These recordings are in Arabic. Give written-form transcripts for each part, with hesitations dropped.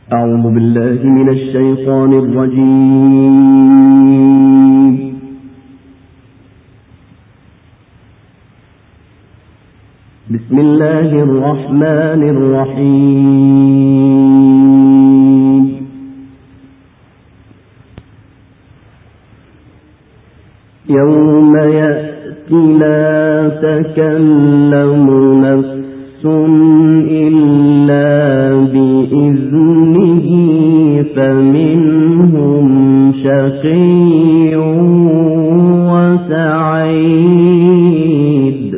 أعوذ بالله من الشيطان الرجيم. بسم الله الرحمن الرحيم. يوم يأتي لا تكلم نفس إلا بإذنه فمنهم شقي وسعيد.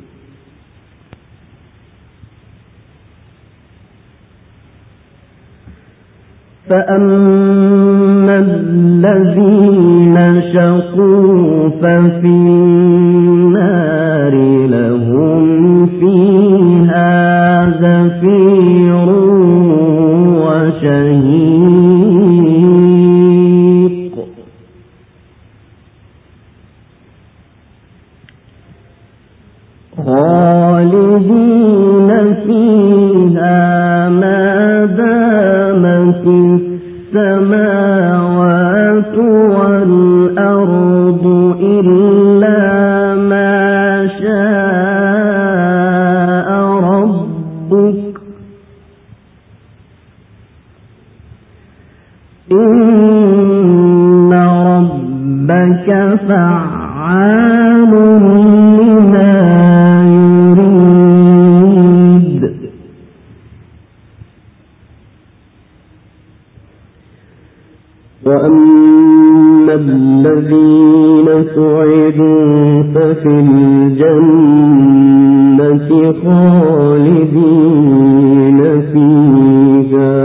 فأما الذين شقوا ففي النار لهم فيها زفير وشهيق. خالدين فيها ما دامت السماوات والأرض إلا ما شاء ربك إن ربك فعال لما يريد. وأما الذين سعدوا ففي الجنة خالدين فيها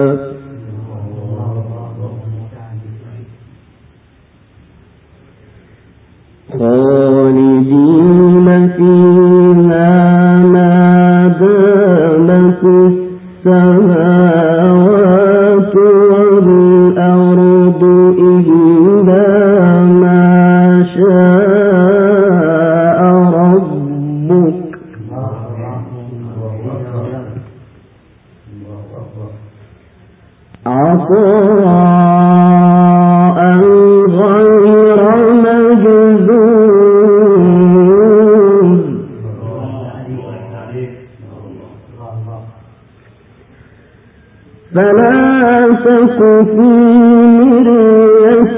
ما دامت السماوات والأرض إلا ما شاء ربك عطاء غير مجذوذ. فلا تك في مرية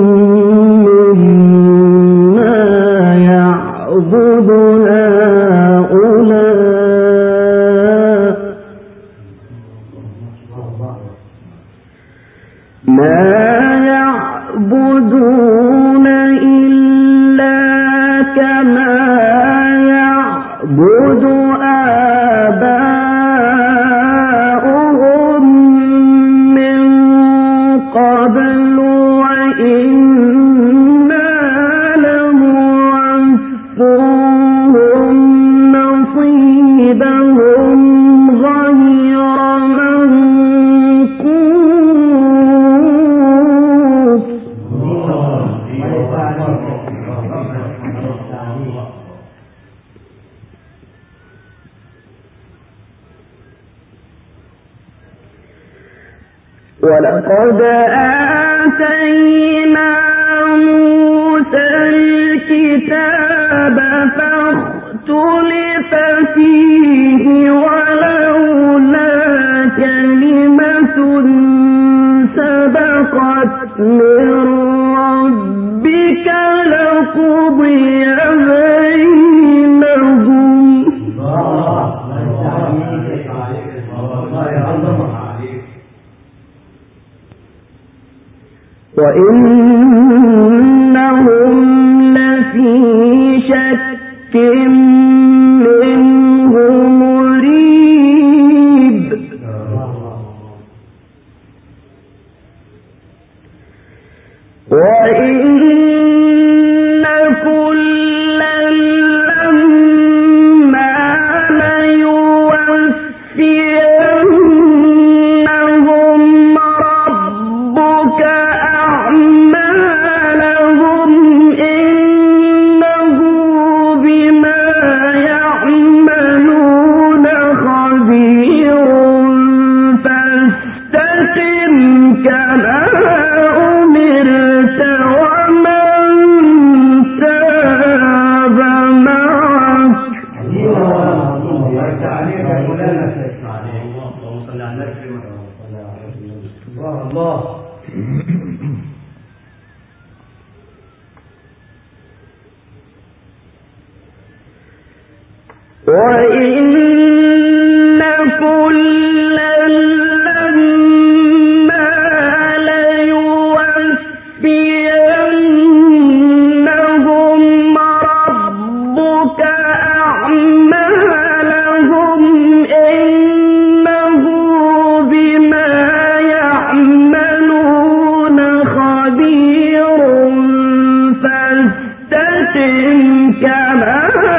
مما يعبد هؤلاء ما يعبدون إلا كما يعبد آباؤهم من قبل وإنا لموفوهم نصيبهم غير منقوص. ولقد آتينا موسى الكتاب فاختلف فيه ولولا كلمة سبقت من ربك لقضي بينهم. وإنهم لفي شك منه مريب. وإن كلا لما ليوفينهم ربك أعمالهم إنه بما يعملون خبير. فاستقم الله. وإن كلا لما ليوفينهم ربك أعمالهم إنه بما يعملون خبير فاستقم كما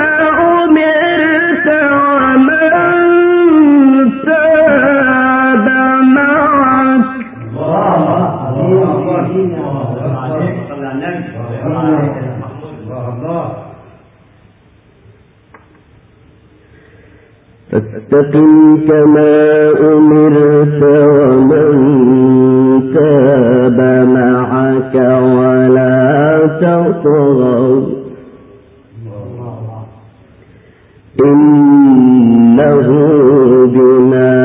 فاستقم كما أمرت ومن تاب معك ولا تطغوا إنه بما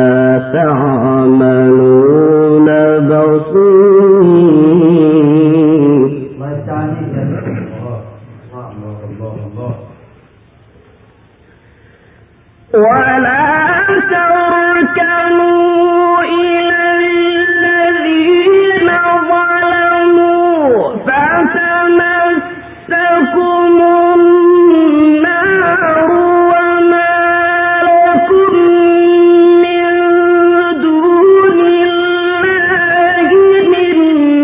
تعملون بصير. ولا تركنوا إلى الذين ظلموا فتمسكم النار وما لكم من دون الله من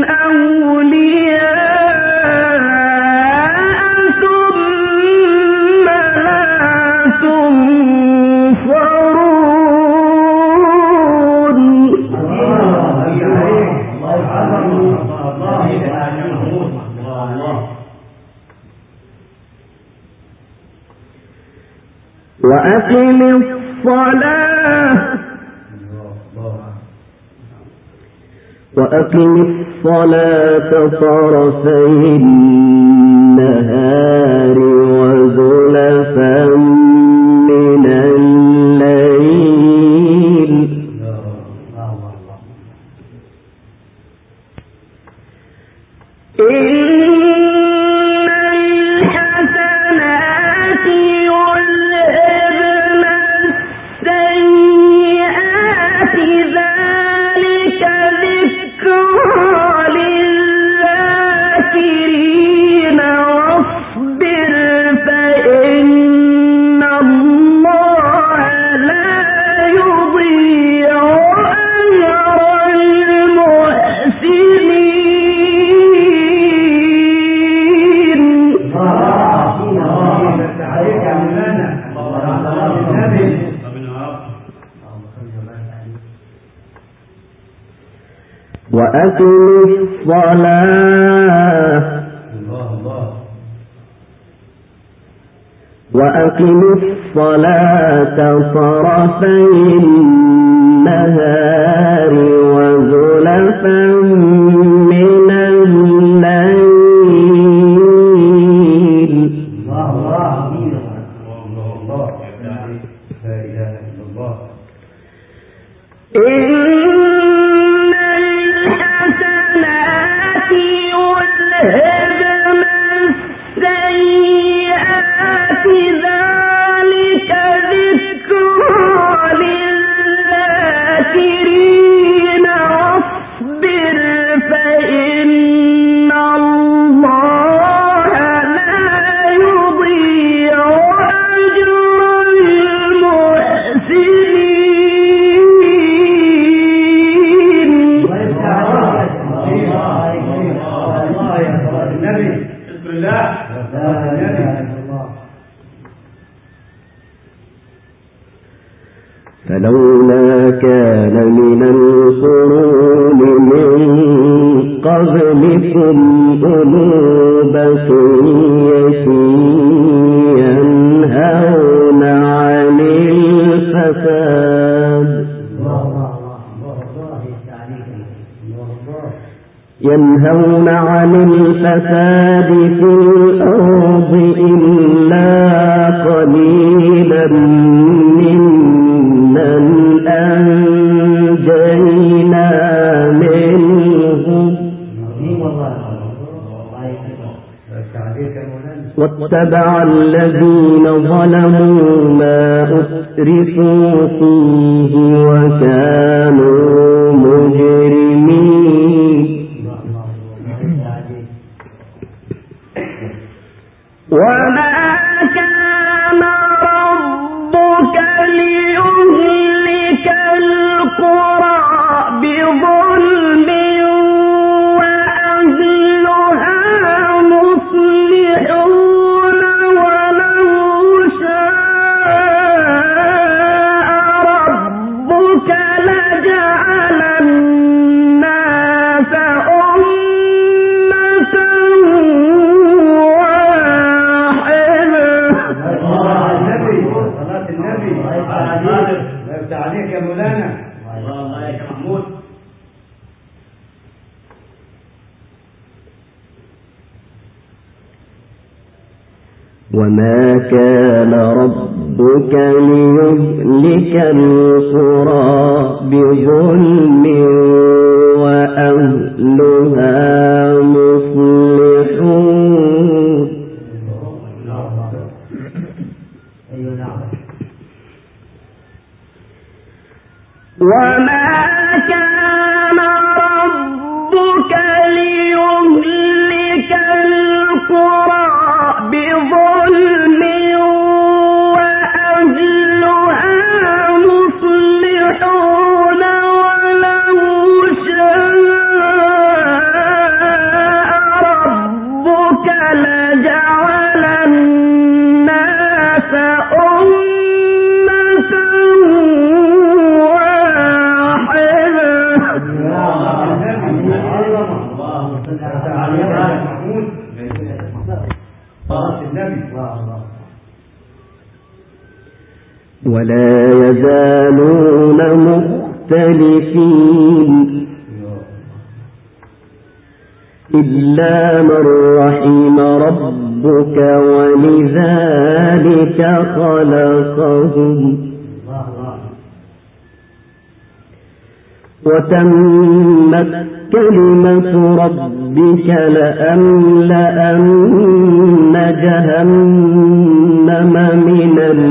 أولياء ثم لا وأقم الصلاة طرفي النهار وزلفا من الليل وأقم الصلاة طرفي النهار وزلفا من الليل. فلولا كان من القرون من قبلكم أولو بقية ينهون عن الفساد في الأرض إلا قليلا ممن أنجينا أنجينا منهم واتبع الذين ظلموا ما أسرفوا فيه وكانوا مجرمين وما كان ربك ليهلك القرى بظلم وأهلها مصلحون ولو شاء ربك لجعل الناس أمة عليك يا مولانا. الله يا محمود. وما كان ربك ليهلك القرى بظلم وأهلها مصلحون وما كان ربك ليهلك القرى بظلم وأهلها مصلحون ولو شاء ربك لجعل الناس أمة ولا يزالون مختلفين إلا من رحم ربك ولذلك خلقهم وتمت كلمة ربك لأملأن جهنم من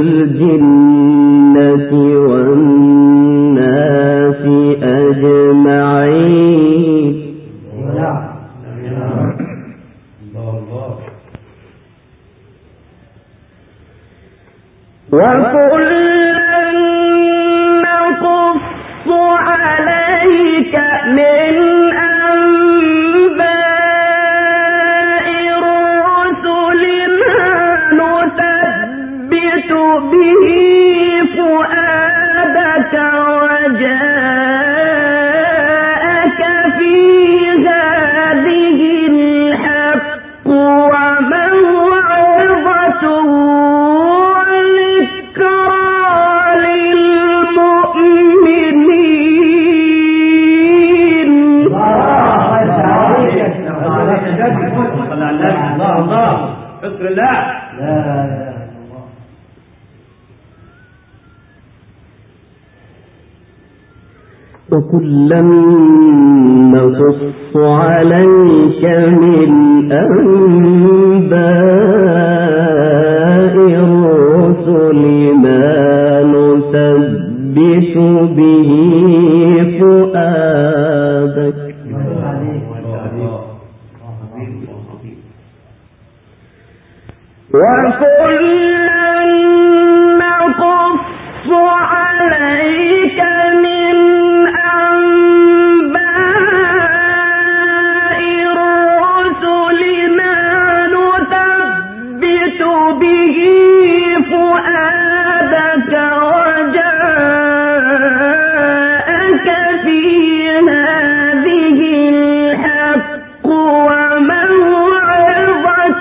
الجنة والناس أجمعين وكلا نقص عليك من أنباء الرسل ما نثبت به فؤادك وجاءك في هذه الحق وموعظة وكلا نقص عليك من أنباء الرسل ما نثبت به فؤادك وكلا نقص عليك من أنباء الرسل ما نثبت به فؤادك وجاءك في هذه الحق وموعظة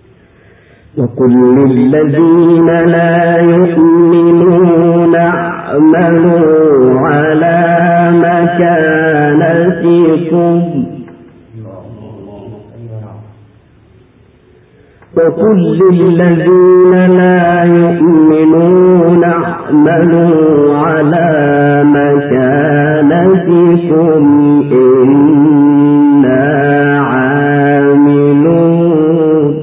وقل للذين لا يؤمنون اعملوا على مكانتكم وقل للذين لا يؤمنون اعملوا على مكانتكم إنا عاملون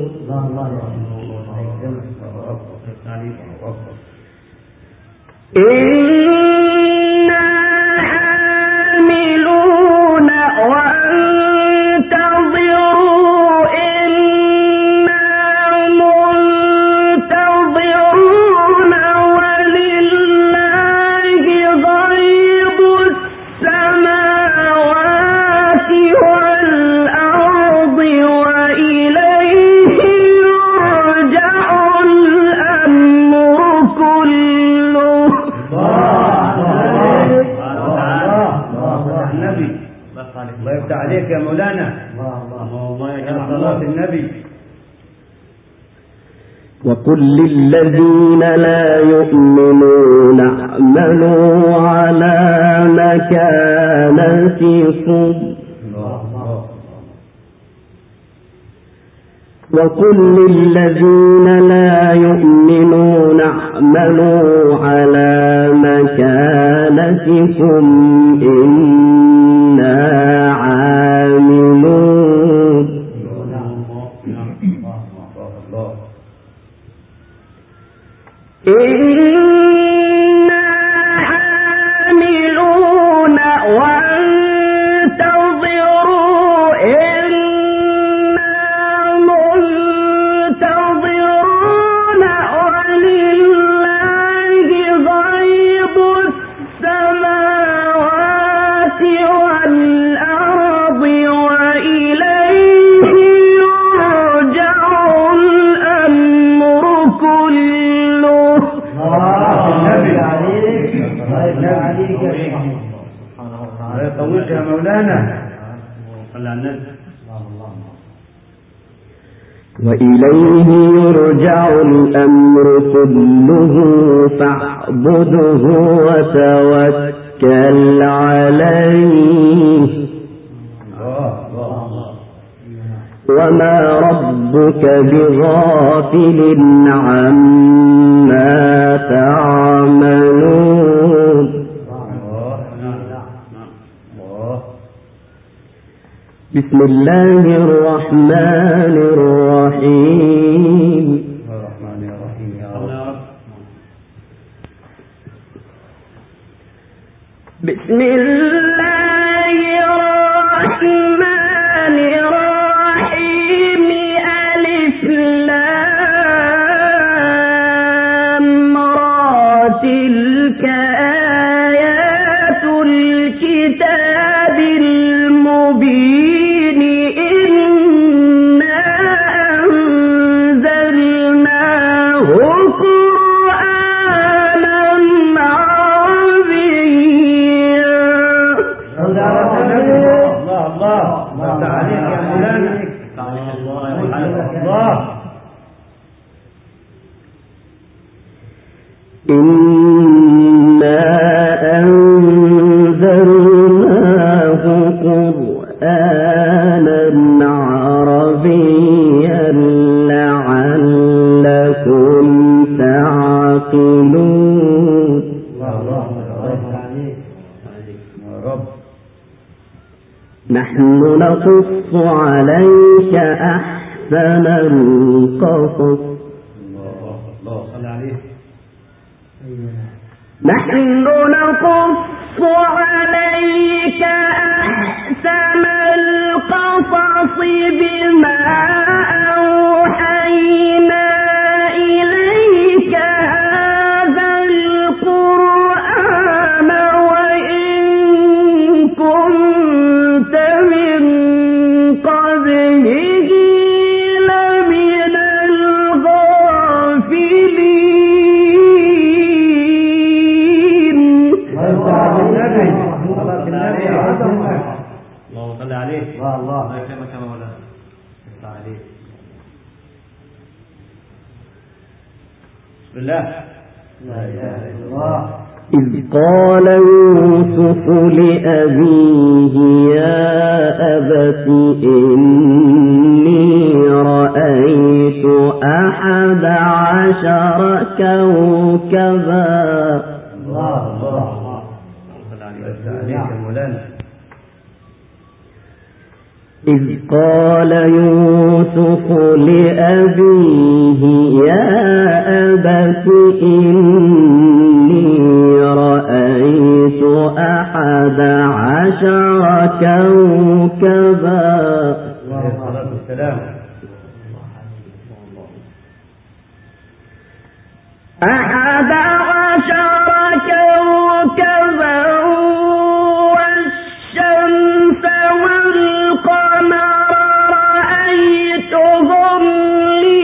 الله يفتح عليك يا مولانا. الله يجعل صلاة النبي. وقل للذين لا يؤمنون اعملوا على مكانتكم وقل للذين لا يؤمنون اعملوا على مكانتكم إنا عاملون إنا عاملون وانتظروا إنا منتظرون ولله غيب السماوات والأرض وإليه يرجع الأمر كله. الله يطولك يا مولانا. وإليه يرجع الأمر كله فاعبده وتوكل عليه وما ربك بغافل عما تعملون. بسم الله الرحمن الرحيم. بسم الله الرحمن الرحيم. ألف لام را تلك آيات الكتاب المبين إنا أنزلناه قرآنا عربيا. الله عليك يا مولانا. الله إنا أنزلناه قرآنا عربيا لعلكم تعقلون. نحن نقص عليك أحسن القصص. نحن نقص عليك أحسن القصص بما أوحينا إليك هذا القرآن وإن كنت من قبله لمن الغافلين. اللهم صل عليه. الله يكرمك يا مولانا. بسم الله. لا اله الا الله. إذ قال يوسف لأبيه يا أبت إني رأيت 11 كوكبا. الله إذ قال يوسف لأبيه يا أبت إني رأيت 11 كوكبا. 11 كوكبا والشمس والقمر رأيتهم لي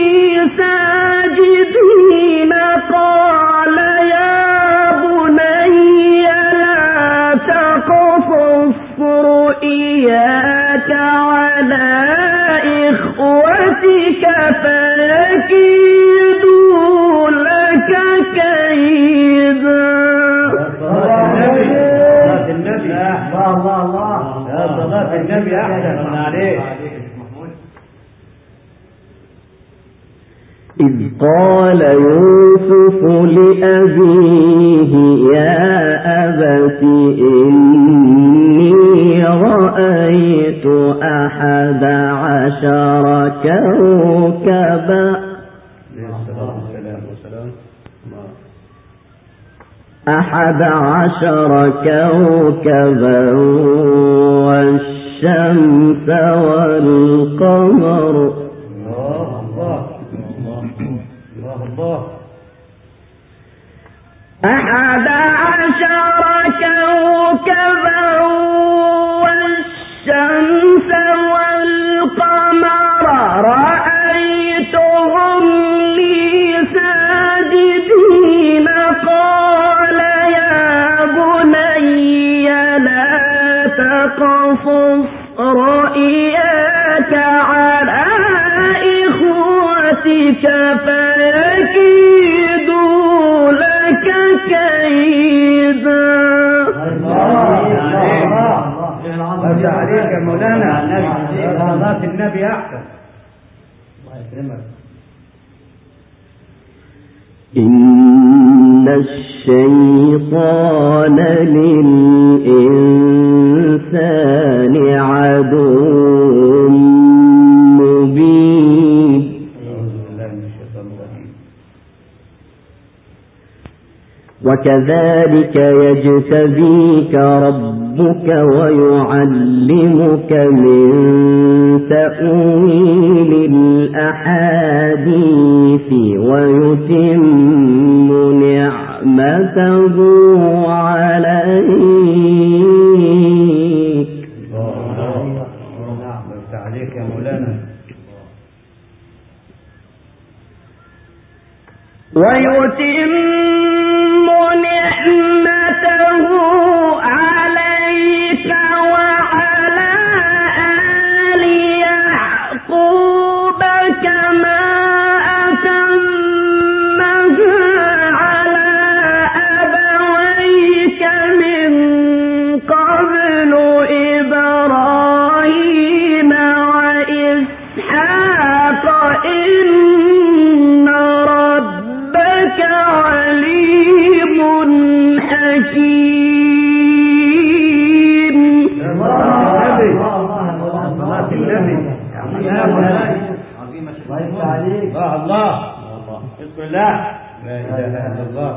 ساجدين. قال يا بني لا تقصص رؤياك على إخوتك فيكيدوا لك كيدا. صلاة النبي أحسن عليك. إذ قال يوسف لأبيه يا أبت إني رأيت 11 كوكبا. 11 كوكبا والشمس والقمر. الله 11 كوكبا والشمس والقمر رأيتهم لي ساجدين. قال يا بني لا تقصص رؤياك على إخوتك فيكيدوا لك كيدا. الله عليك يا مولانا. صلاة النبي أحسن. الله يكرمك. إن الشيطان للإنسان عدو مبين. وكذلك يجتبيك ربك ويعلمك من تأويل الأحاديث ويتم نعمته عليك. عليك يا مولانا. ويتم نعمته عليك وعلى آل يعقوب كما أتمها على أبويك من قبل إبراهيم وإسحاق إن ربك عليم حكيم. صلاة النبي. الله بسم الله. لا إله إلا الله.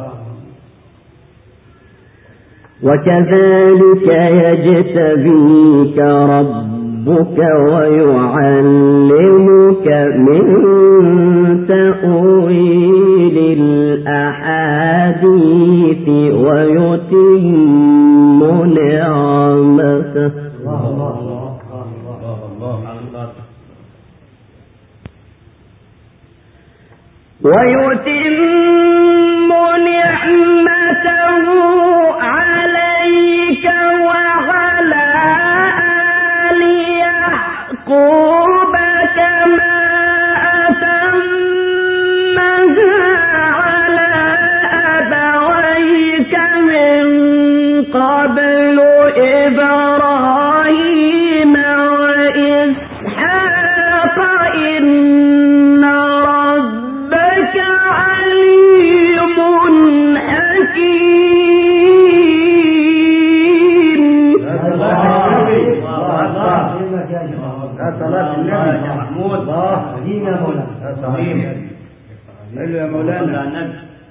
وكذلك يجتبيك ربك ويعلمك من تأويل الأحاديث ويتم نعمته. ويتم نعمته عليك وعلى آل يعقوب كما أتمها على أبويك من إبراهيم وإسحاق إن ربك عليم حكيم. صلاة النبي محمود. الله قديم يا مولانا. صحيح. حلو يا مولانا.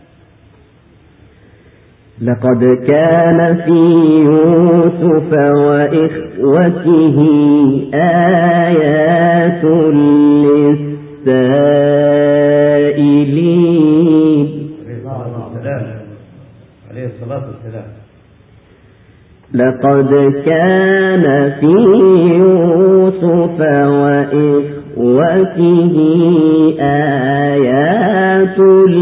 لقد كان في يوسف وإخوته آيات للسائلين. عليه الصلاة والسلام. لقد كان في يوسف وإخوته آيات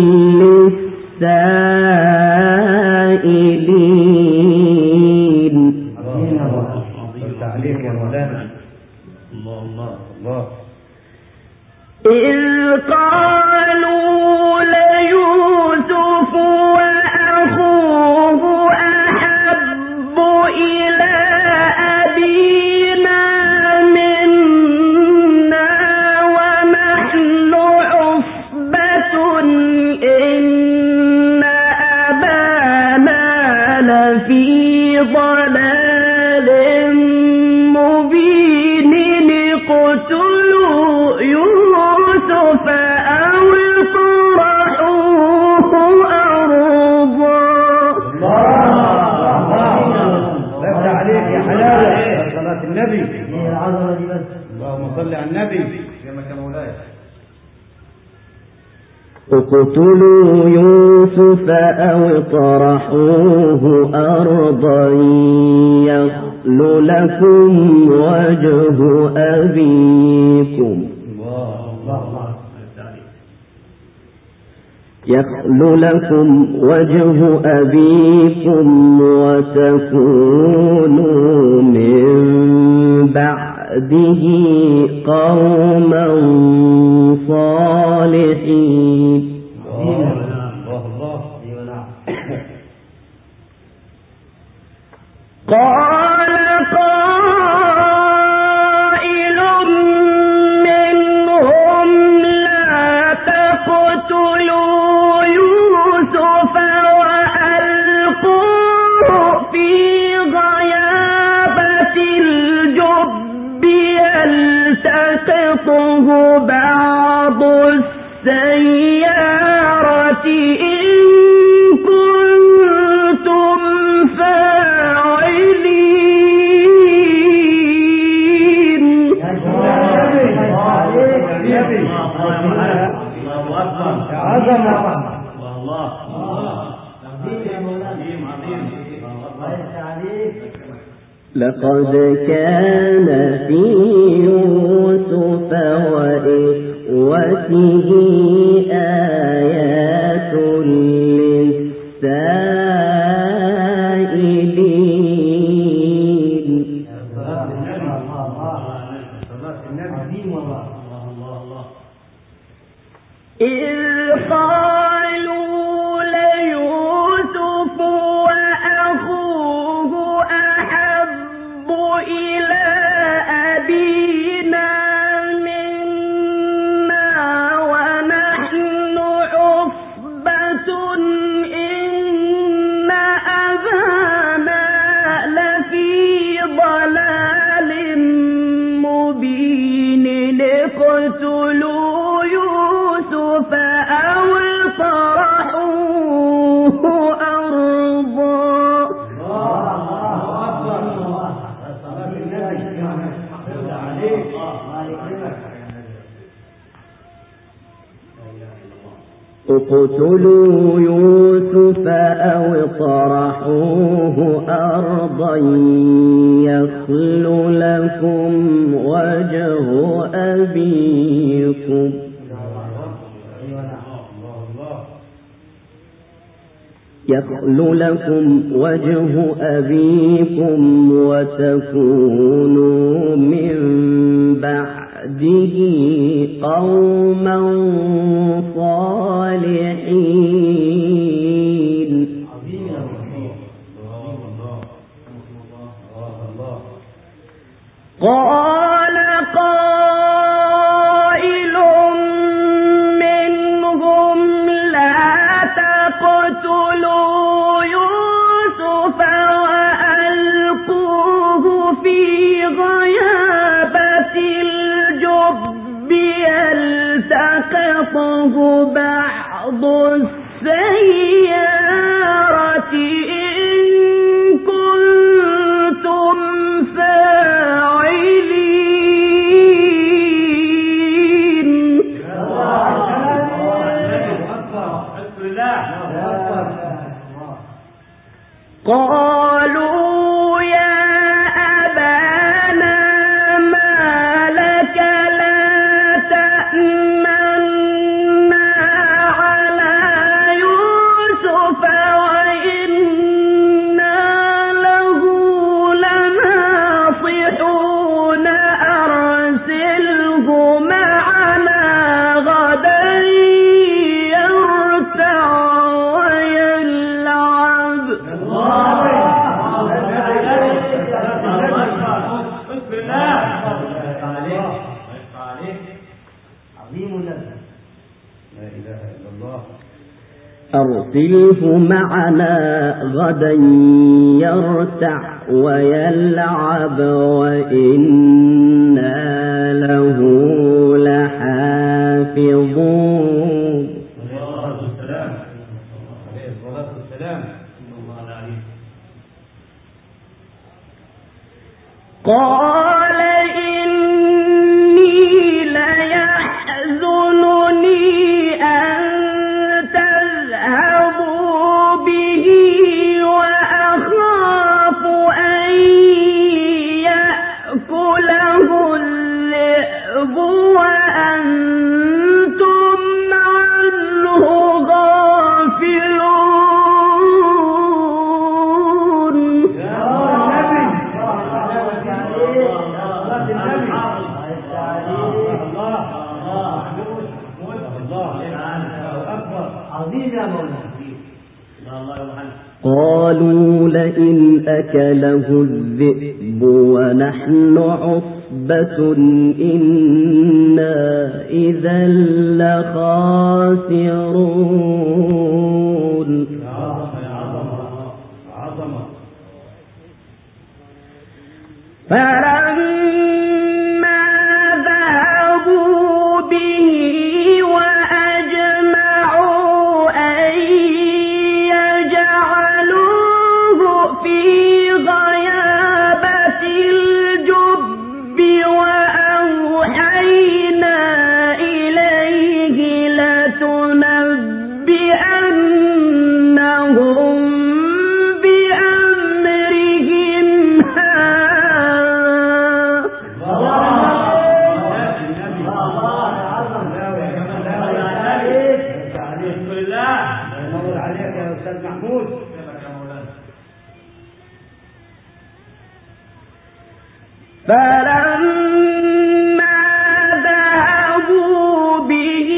للسائلين. عليك يا مولانا. الله الله الله. إذ قالوا ليوسف وأخوه أحب إلى أبينا منا ونحن عصبة إن أبانا لفي ضلال مبين. اقتلوا يوسف أو اطرحوه أرضا. بس عليك يا حلاوة. صلاة النبي. اللهم صل على النبي. كما مولاي. اقتلوا يوسف أو اطرحوه أرضا يخل لكم وجه أبيكم. يخل لكم وجه أبيكم وتكونوا من بعده قوما صالحين. قال قائل منهم لا تقتلوا يوسف وألقوه في غيابة الجب يلتقطه بعض السيارة إن كنتم فاعلين. لقد كان في يوسف وإخوته آيات للسائلين. إذ قالوا ليوسف وأخوه أحب إلى أبينا منا ونحن عصبة إن أبانا لفي ضلال مبين. اقتلوا يوسف أو اطرحوه أرضا. اقتلوا يوسف أو اطرحوه أرضا يخل لكم وجه أبيكم. يخل لكم وجه أبيكم وتكونوا من بعده قوما صالحين. قال قائل منهم لا تقتلوا يوسف وألقوه في غيابة الجب يلتقطه بعض السيارة إن كنتم فاعلين. قالوا يا أبانا ما لك لا تأمنا على يوسف وإنا له لناصحون أرسله معنا غدا يرتع ويلعب. أرسله معنا غدا يرتع ويلعب وإنا له لحافظون. قال إني ليحزنني أن تذهبوا به وأخاف أن يأكله الذئب وأنتم عنه غافلون. قالوا لئن أكله الذئب ونحن عصبة إنا إذا لخاسرون. فلما ذهبوا به وأجمعوا أن يجعلوه في غيابة الجب وأوحينا إليه لتنبئنهم بأمرهم فلما ذهبوا به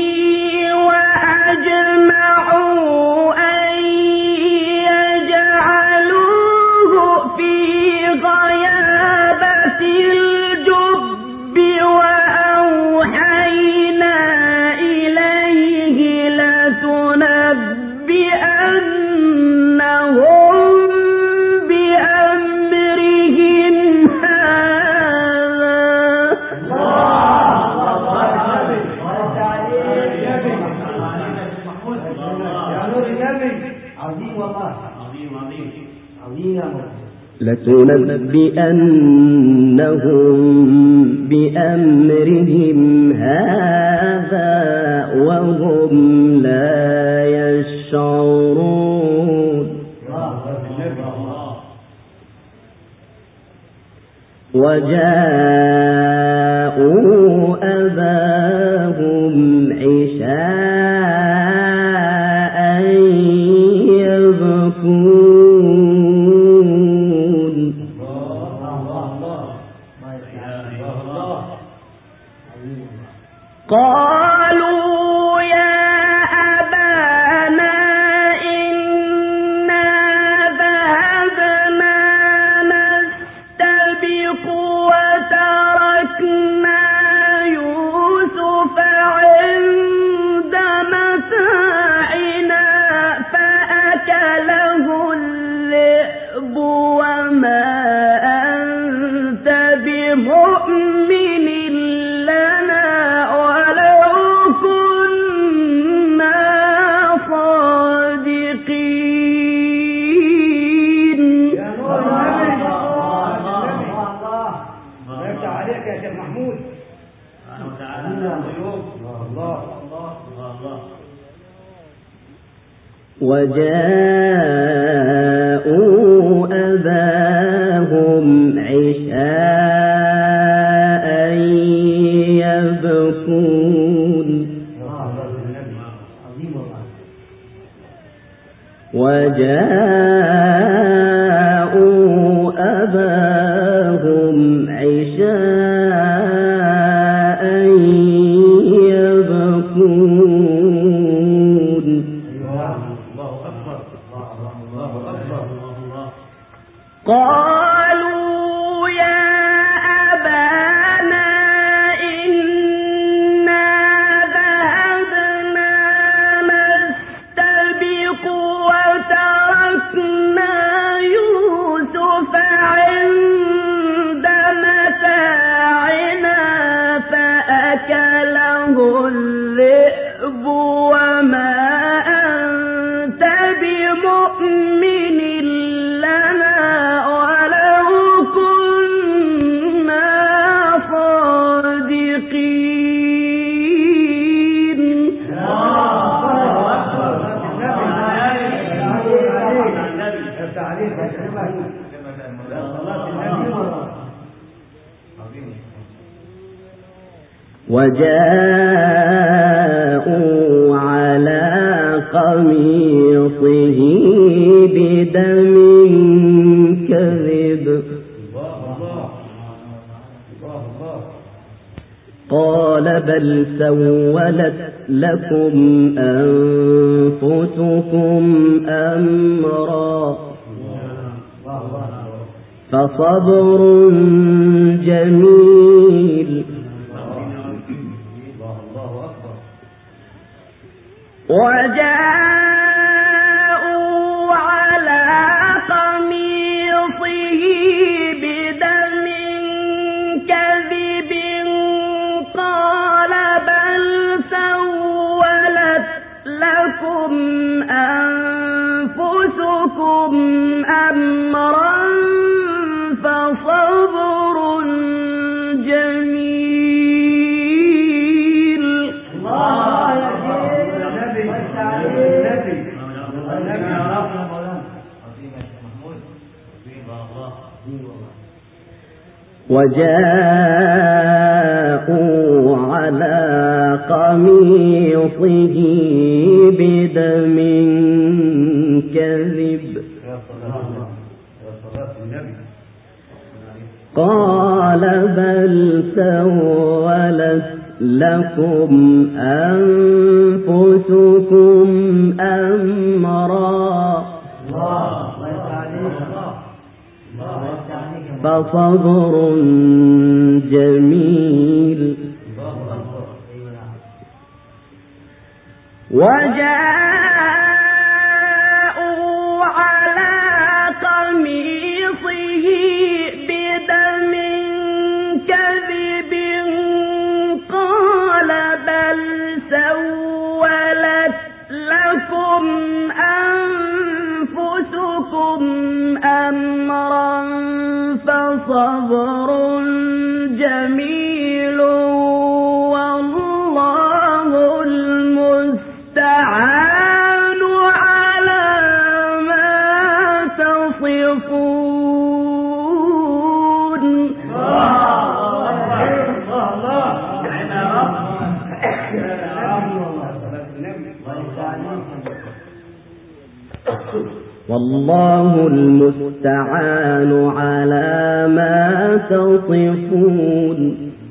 وأجمعوا أن يجعلوه في غيابة الجب وأوحينا إليه لتنبئنهم بأمرهم لتنبئنهم بأمرهم هذا وهم لا يشعرون. وجاءوا أباهم عشاء يبكون. قالوا يا أبانا إنا ذهبنا نستبق وتركنا أكله الذئب وما أنت بمؤمن لنا ولو كنا صادقين. يا نور النبي الله يفتح عليك يا شيخ محمود. وجاءوا أباهم عشاء يبكون وجاءوا أباهم عشاء يبكون. قالوا يا أبانا إنا ذهبنا نستبق وتركنا يوسف عند متاعنا فأكله الذئب وما أنت بمؤمن لنا ولو كنا صادقين. وجاءوا على قميصه بدم كذب قال بل سولت لكم أنفسكم أمرا فصبر جميل وجاءوا على قميصه بدم كذب قال بل سولت لكم أنفسكم أمرا فصبر جميل. وجاءوا على قميصه بدم كذب قال بل سولت لكم أنفسكم أمرا فصبر جميل. وجاءوا على قميصه بدم كذب قال بل سولت لكم أنفسكم أمرا فصبر جميل والله المستعان على ما تصفون. والله المستعان على ما تصفون.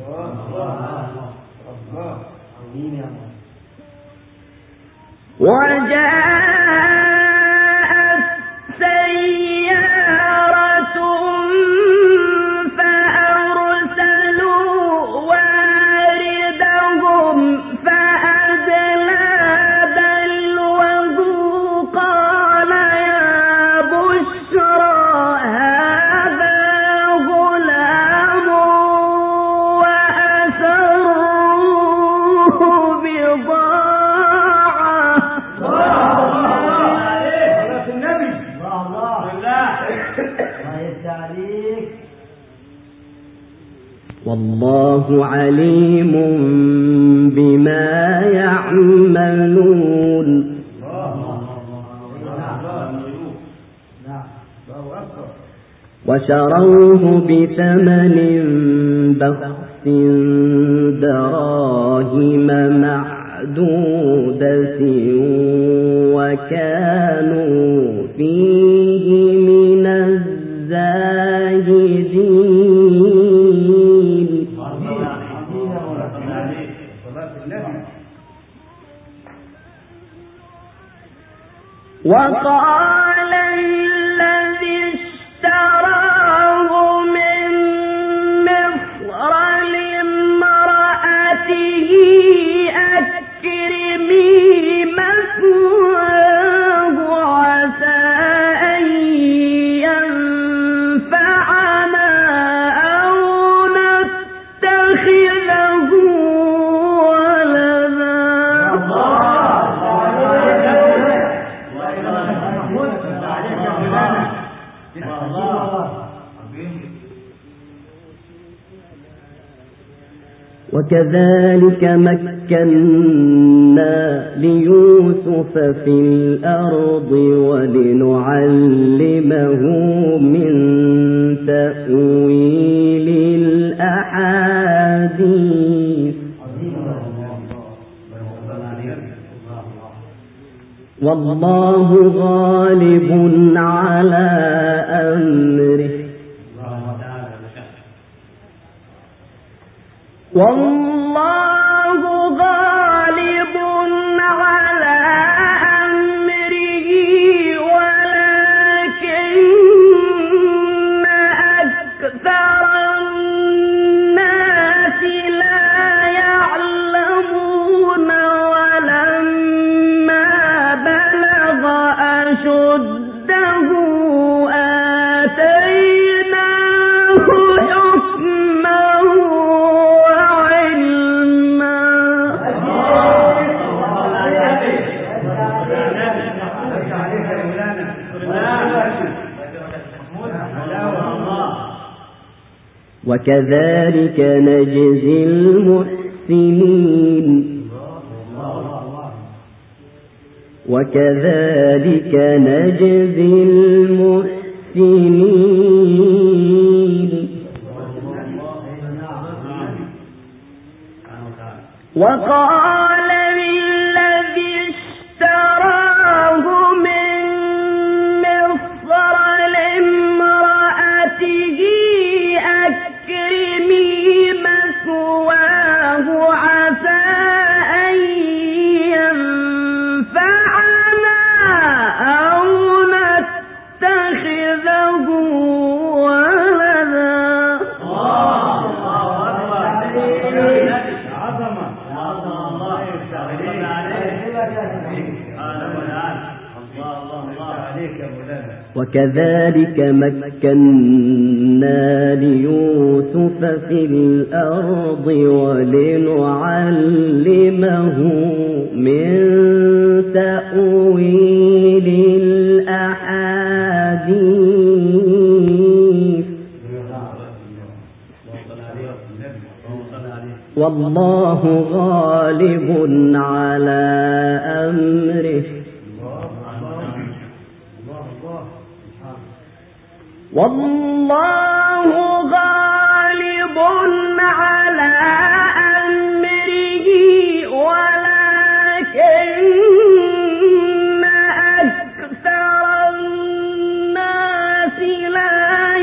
وجاءت سيارة فأرسلوا واردهم فأدلى دلوه قال يا والله عليم بما يعملون وشروه بثمن بخس دراهم معدودة وكانوا فيه من الزاهدين. وقال الذي اشتراه من مصر لامرأته أكرمي مثواه عسى أن ينفعنا أو نتخذه ولدا. وكذلك مكنا ليوسف في الأرض ولنعلمه من تأويل الأحاديث والله غالب على أمره والله غالب على أمره ولكن أكثر الناس لا يعلمون ولما بلغ أشده آتيناه حكما وكذلك نجزي المحسنين وكذلك نجزي المحسنين. وقال للذي اشتراه من مصر لامرأته أكرمي مثواه عسى أن ينفعنا أو نتخذه ولدا. وكذلك مكنا ليوسف في الأرض ولنعلمه من تأويل الأحاديث والله غالب على أمره والله غالب على أمره ولكن أكثر الناس لا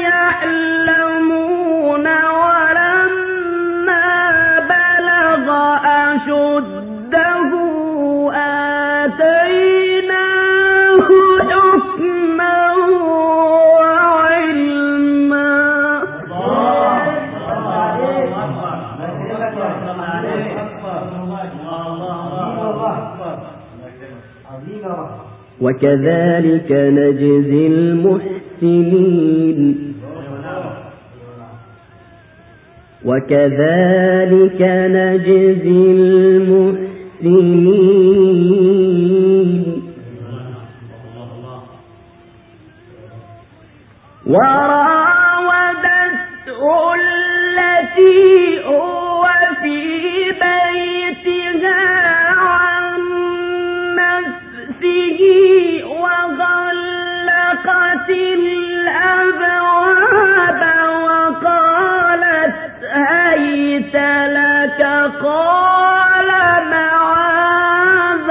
يعلمون ولما بلغ أشده آتيناه حكما وكذلك نجزي المحسنين وكذلك نجزي المحسنين. وراود التي هو في بيتها عن نفسه وغلقت الأبواب وقالت هيت لك قال معاذ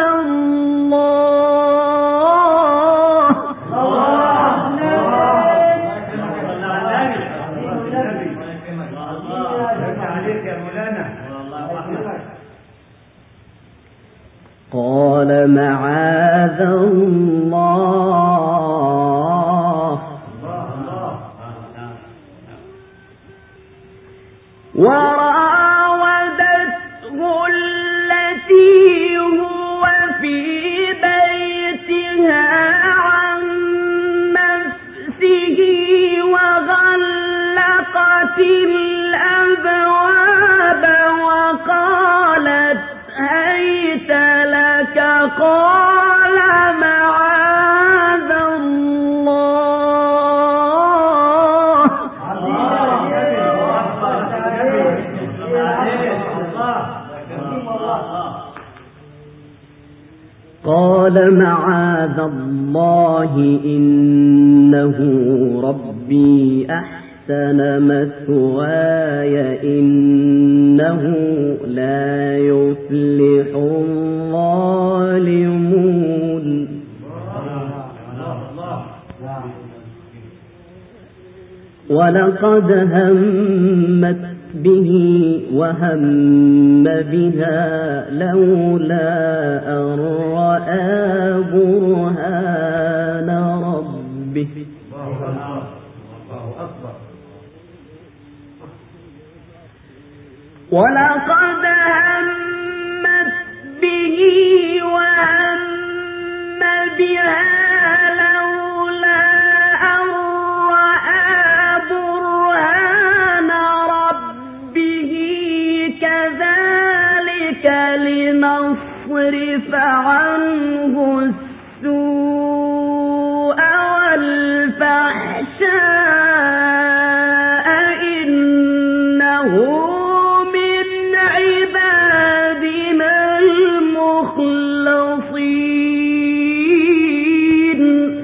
الله قال معاذ الله وراودته التي هو في بيتها عن نفسه وغلقت الأبواب وقالت هيت لك قال معاذ الله قال معاذ الله إنه ربي أحسن مثواي إنه لا يفلح الظالمون ولقد همت به وهم بها لولا أن رأى برهان ربه ولقد همت به وهم بها لولا أن رأى برهان ربه كذلك لنصرف عنه السوء والفحشاء إنه من عبادنا المخلصين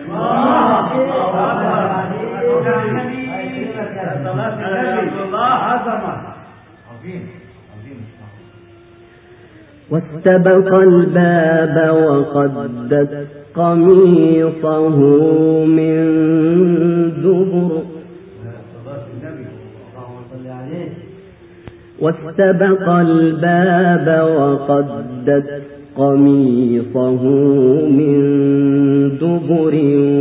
واستبق الباب وقدت قميصه من دبر واستبق الباب وقدت قميصه من دبر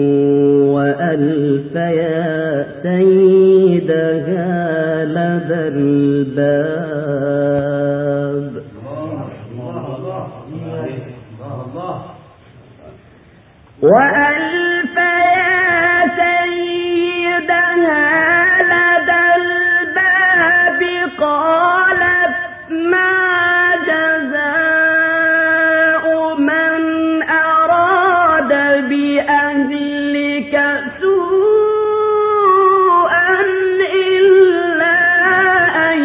وألف يا سيدها لدى الباب وألف يا سيدها لدى الباب قالت ما جزاء من أراد بأهلك سوءا إلا أن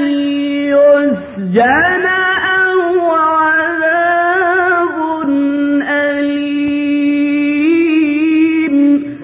يسجن أو عذاب أليم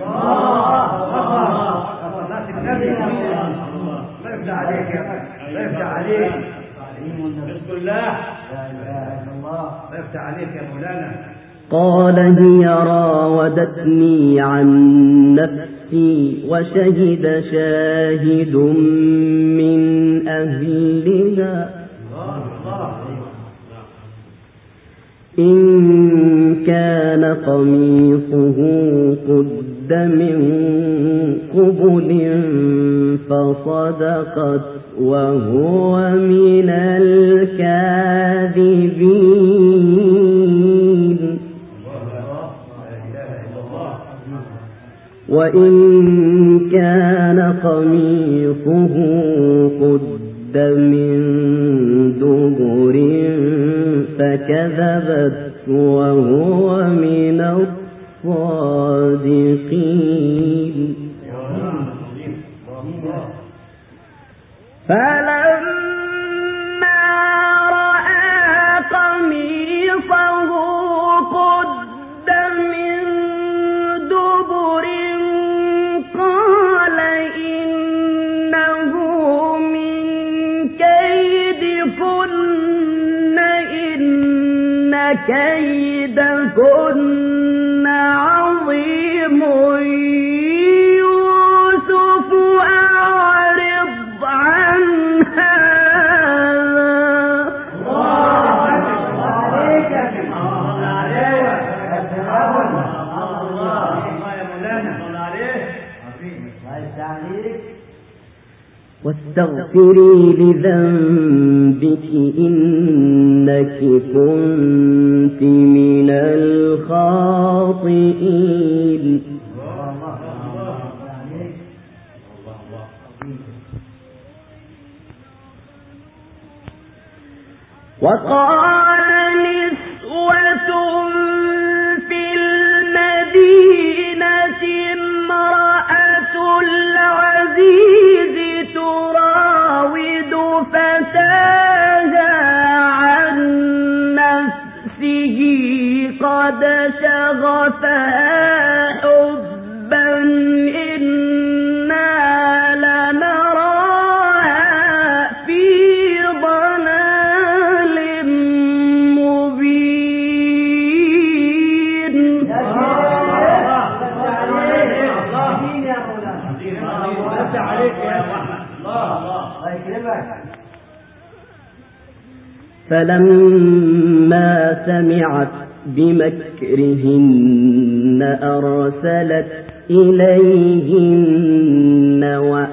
قال هي راودتني عن نفسي وشهد شاهد من أهلها إن كان قميصه قد من قبل فصدقت وهو من الكاذبين وإن كان قميصه قد من دبر فكذبت وهو من الصادقين فلما كيدكن عظيم يوسف أعرض عن هذا. واستغفري لذنبك إنك كنت من الخاطئين. وقال نسوة في المدينة امرأة العزيز تراود فتاها عن نفسه قد شغفها حبا إنا لنراها في ضلال مبين. فلما سمعت بمكرهن أرسلت إليهن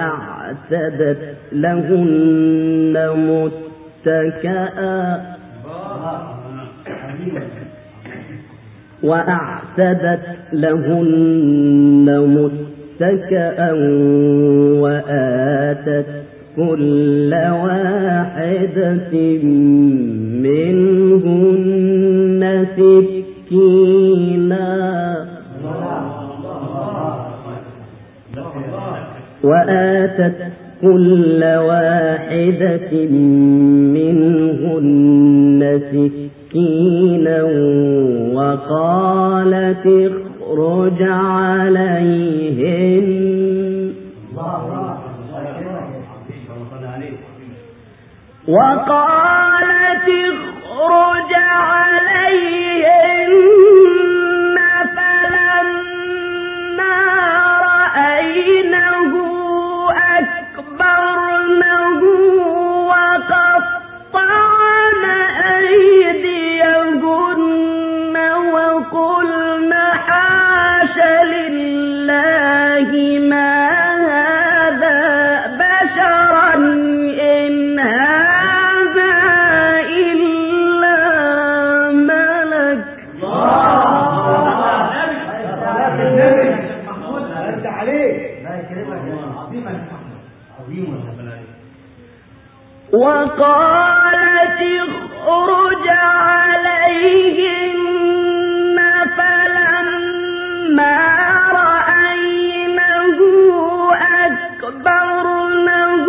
وأعتدت لهن متكئا وآتت كل واحدة منهن سكينا وقالت اخرج عليهن. فلما رأينه أكبرنه وقطعن أيديهن وقلن حاش لله ما هذا بشرا إن هذا إلا ملك. وقالت اخرج عليهن فلما رأينه أكبرنه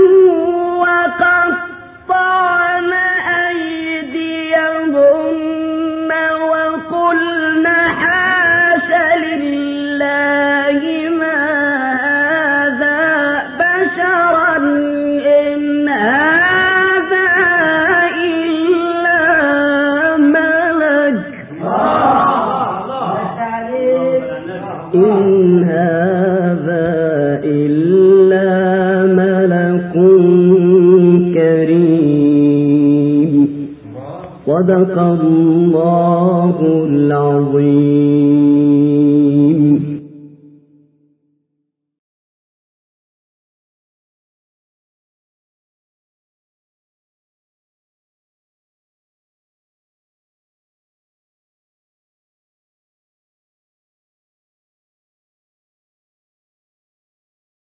وقطعن أيديهن وقلن حاش لله ما هذا بشرا إن هذا إلا ملك. إن هذا إلا ملك كريم. صدق الله